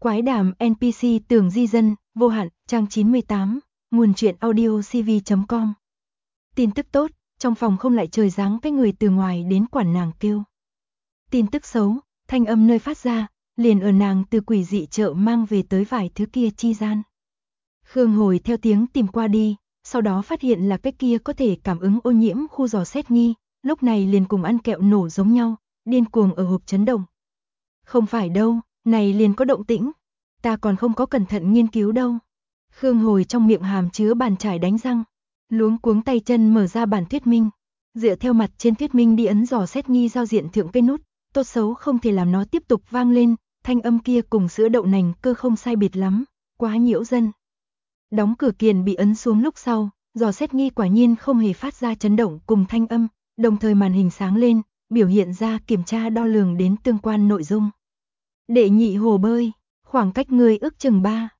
Quái đàm NPC tưởng di dân, vô hạn, trang 98, nguồn truyện audio cv.com. Tin tức tốt, trong phòng không lại trời giáng cái người từ ngoài đến quản nàng kêu. Tin tức xấu, thanh âm nơi phát ra, liền ở nàng từ quỷ dị chợ mang về tới vài thứ kia chi gian. Khương Hồi theo tiếng tìm qua đi, sau đó phát hiện là cái kia có thể cảm ứng ô nhiễm khu dò xét nghi, lúc này liền cùng ăn kẹo nổ giống nhau, điên cuồng ở hộp chấn động. Không phải đâu, này liền có động tĩnh, ta còn không có cẩn thận nghiên cứu đâu. Khương Hồi trong miệng hàm chứa bàn chải đánh răng, luống cuống tay chân mở ra bản thuyết minh, dựa theo mặt trên thuyết minh đi ấn dò xét nghi giao diện thượng cây nút, tốt xấu không thể làm nó tiếp tục vang lên, thanh âm kia cùng sữa đậu nành cơ không sai biệt lắm, quá nhiễu dân. Đóng cửa kiền bị ấn xuống lúc sau, dò xét nghi quả nhiên không hề phát ra chấn động cùng thanh âm, đồng thời màn hình sáng lên, biểu hiện ra kiểm tra đo lường đến tương quan nội dung. Đệ nhị hồ bơi, khoảng cách người ước chừng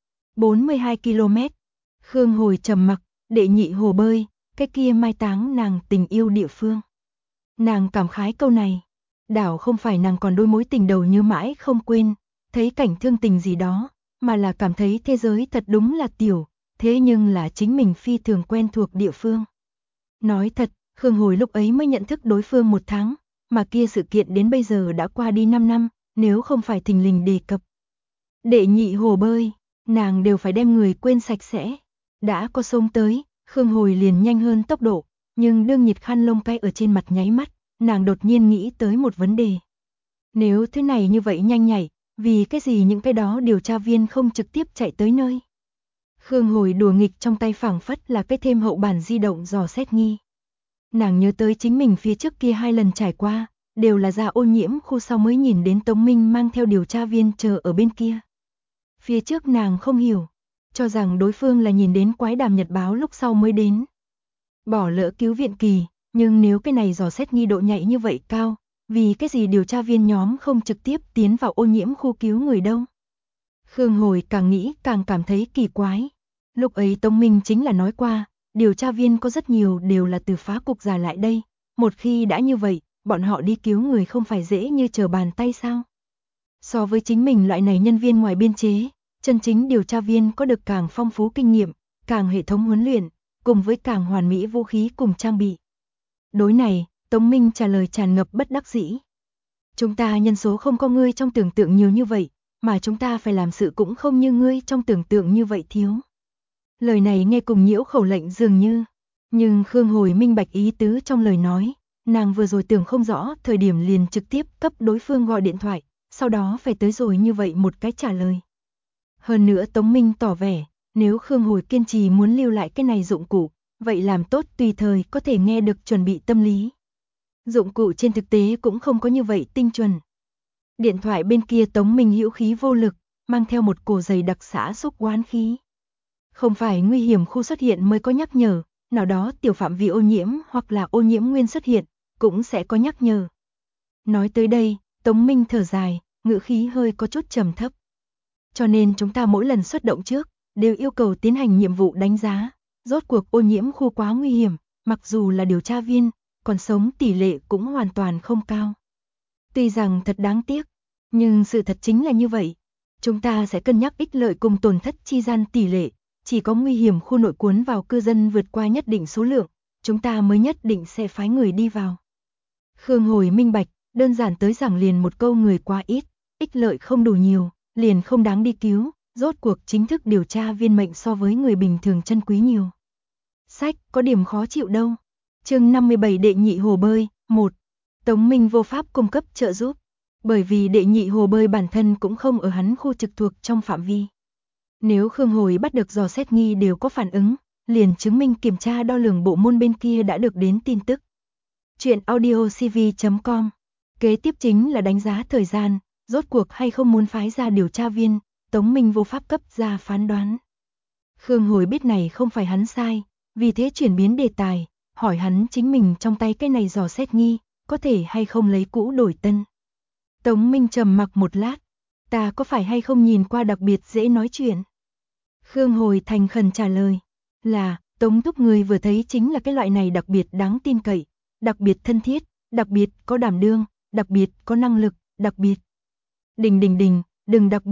42 km. Khương Hồi trầm mặc, đệ nhị hồ bơi, cái kia mai táng nàng tình yêu địa phương. Nàng cảm khái câu này, đảo không phải nàng còn đôi mối tình đầu như mãi không quên, thấy cảnh thương tình gì đó, mà là cảm thấy thế giới thật đúng là tiểu, thế nhưng là chính mình phi thường quen thuộc địa phương. Nói thật, Khương Hồi lúc ấy mới nhận thức đối phương 1 tháng, mà kia sự kiện đến bây giờ đã qua đi 5 năm, nếu không phải thình lình đề cập. Đệ nhị hồ bơi, nàng đều phải đem người quên sạch sẽ. Đã có sông tới, Khương Hồi liền nhanh hơn tốc độ, nhưng đương nhiệt khăn lông cay ở trên mặt nháy mắt, nàng đột nhiên nghĩ tới một vấn đề. Nếu thứ này như vậy nhanh nhảy, vì cái gì những cái đó điều tra viên không trực tiếp chạy tới nơi? Khương Hồi đùa nghịch trong tay phảng phất là cái thêm hậu bản di động dò xét nghi. Nàng nhớ tới chính mình phía trước kia 2 lần trải qua, đều là ra ô nhiễm khu sau mới nhìn đến Tống Minh mang theo điều tra viên chờ ở bên kia. Phía trước nàng không hiểu, cho rằng đối phương là nhìn đến quái đàm nhật báo lúc sau mới đến. Bỏ lỡ cứu viện kỳ, nhưng nếu cái này dò xét nghi độ nhạy như vậy cao, vì cái gì điều tra viên nhóm không trực tiếp tiến vào ô nhiễm khu cứu người đâu? Khương Hồi càng nghĩ càng cảm thấy kỳ quái. Lúc ấy Tống Minh chính là nói qua, điều tra viên có rất nhiều đều là từ phá cục giả lại đây, một khi đã như vậy, bọn họ đi cứu người không phải dễ như trở bàn tay sao? So với chính mình loại này nhân viên ngoài biên chế, chân chính điều tra viên có được càng phong phú kinh nghiệm, càng hệ thống huấn luyện, cùng với càng hoàn mỹ vũ khí cùng trang bị. Đối này, Tống Minh trả lời tràn ngập bất đắc dĩ. Chúng ta nhân số không có ngươi trong tưởng tượng nhiều như vậy, mà chúng ta phải làm sự cũng không như ngươi trong tưởng tượng như vậy thiếu. Lời này nghe cùng nhiễu khẩu lệnh dường như, nhưng Khương Hồi minh bạch ý tứ trong lời nói, nàng vừa rồi tưởng không rõ thời điểm liền trực tiếp cấp đối phương gọi điện thoại, sau đó phải tới rồi như vậy một cái trả lời. Hơn nữa Tống Minh tỏ vẻ, nếu Khương Hồi kiên trì muốn lưu lại cái này dụng cụ, vậy làm tốt tùy thời có thể nghe được chuẩn bị tâm lý. Dụng cụ trên thực tế cũng không có như vậy tinh chuẩn. Điện thoại bên kia Tống Minh hữu khí vô lực, mang theo một cổ dày đặc xã xúc oán khí. Không phải nguy hiểm khu xuất hiện mới có nhắc nhở, nào đó tiểu phạm vi ô nhiễm hoặc là ô nhiễm nguyên xuất hiện, cũng sẽ có nhắc nhở. Nói tới đây, Tống Minh thở dài, ngữ khí hơi có chút trầm thấp. Cho nên chúng ta mỗi lần xuất động trước, đều yêu cầu tiến hành nhiệm vụ đánh giá, rốt cuộc ô nhiễm khu quá nguy hiểm, mặc dù là điều tra viên, còn sống tỷ lệ cũng hoàn toàn không cao. Tuy rằng thật đáng tiếc, nhưng sự thật chính là như vậy. Chúng ta sẽ cân nhắc ích lợi cùng tổn thất chi gian tỷ lệ, chỉ có nguy hiểm khu nội cuốn vào cư dân vượt qua nhất định số lượng, chúng ta mới nhất định sẽ phái người đi vào. Khương Hồi minh bạch, đơn giản tới rằng liền một câu người quá ít, ích lợi không đủ nhiều, liền không đáng đi cứu, rốt cuộc chính thức điều tra viên mệnh so với người bình thường chân quý nhiều. Sách, có điểm khó chịu đâu. Chương 57 đệ nhị hồ bơi, 1. Tống Minh vô pháp cung cấp trợ giúp, bởi vì đệ nhị hồ bơi bản thân cũng không ở hắn khu trực thuộc trong phạm vi. Nếu Khương Hồi bắt được dò xét nghi đều có phản ứng, liền chứng minh kiểm tra đo lường bộ môn bên kia đã được đến tin tức. Chuyện audio cv.com. Kế tiếp chính là đánh giá thời gian, rốt cuộc hay không muốn phái ra điều tra viên, Tống Minh vô pháp cấp ra phán đoán. Khương Hồi biết này không phải hắn sai, vì thế chuyển biến đề tài, hỏi hắn chính mình trong tay cái này dò xét nghi, có thể hay không lấy cũ đổi tân. Tống Minh trầm mặc một lát, ta có phải hay không nhìn qua đặc biệt dễ nói chuyện? Khương Hồi thành khẩn trả lời, là, Tống thúc người vừa thấy chính là cái loại này đặc biệt đáng tin cậy, đặc biệt thân thiết, đặc biệt có đảm đương, đặc biệt có năng lực, đặc biệt. Đừng đặc biệt,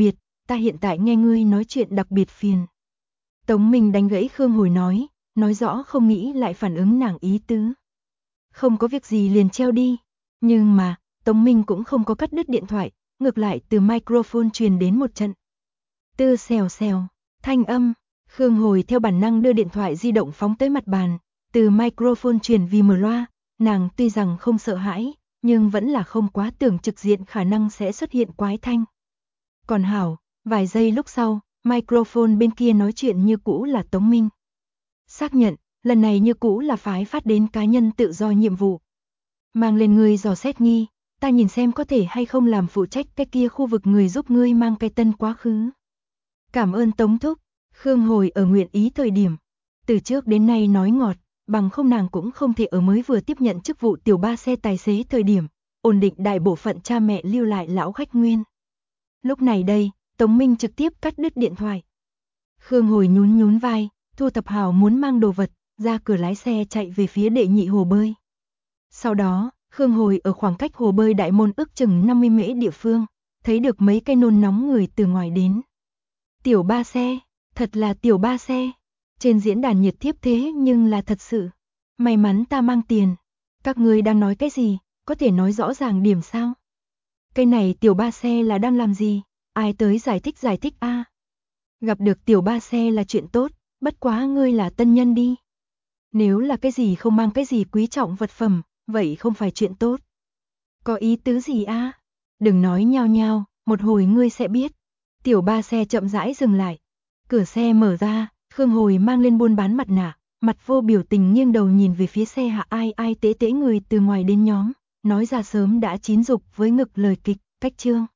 ta hiện tại nghe ngươi nói chuyện đặc biệt phiền. Tống Minh đánh gãy Khương Hồi nói rõ không nghĩ lại phản ứng nàng ý tứ. Không có việc gì liền treo đi, nhưng mà, Tống Minh cũng không có cắt đứt điện thoại, ngược lại từ microphone truyền đến một trận. Tư xèo xèo, thanh âm, Khương Hồi theo bản năng đưa điện thoại di động phóng tới mặt bàn, từ microphone truyền vì mở loa, nàng tuy rằng không sợ hãi, nhưng vẫn là không quá tưởng trực diện khả năng sẽ xuất hiện quái thanh. Còn hảo, vài giây lúc sau, microphone bên kia nói chuyện như cũ là Tống Minh. Xác nhận, lần này như cũ là phái phát đến cá nhân tự do nhiệm vụ. Mang lên ngươi dò xét nghi, ta nhìn xem có thể hay không làm phụ trách cái kia khu vực người giúp ngươi mang cái tân quá khứ. Cảm ơn Tống Thúc, Khương Hồi ở nguyện ý thời điểm. Từ trước đến nay nói ngọt, bằng không nàng cũng không thể ở mới vừa tiếp nhận chức vụ tiểu ba xe tài xế thời điểm, ổn định đại bộ phận cha mẹ lưu lại lão khách nguyên. Lúc này đây, Tống Minh trực tiếp cắt đứt điện thoại. Khương Hồi nhún vai, thu thập hào muốn mang đồ vật, ra cửa lái xe chạy về phía đệ nhị hồ bơi. Sau đó, Khương Hồi ở khoảng cách hồ bơi đại môn ước chừng 50 mễ địa phương, thấy được mấy cái nôn nóng người từ ngoài đến. Tiểu ba xe, thật là tiểu ba xe. Trên diễn đàn nhiệt thiếp thế nhưng là thật sự. May mắn ta mang tiền. Các ngươi đang nói cái gì, có thể nói rõ ràng điểm sao? Cái này tiểu ba xe là đang làm gì? Ai tới giải thích a? Gặp được tiểu ba xe là chuyện tốt, bất quá ngươi là tân nhân đi. Nếu là cái gì không mang cái gì quý trọng vật phẩm, vậy không phải chuyện tốt. Có ý tứ gì a? Đừng nói nhao nhao, một hồi ngươi sẽ biết. Tiểu ba xe chậm rãi dừng lại. Cửa xe mở ra, Khương Hồi mang lên buôn bán mặt nạ, mặt vô biểu tình nghiêng đầu nhìn về phía xe hạ ai tế người từ ngoài đến nhóm, nói ra sớm đã chín dục với ngực lời kịch, cách chương.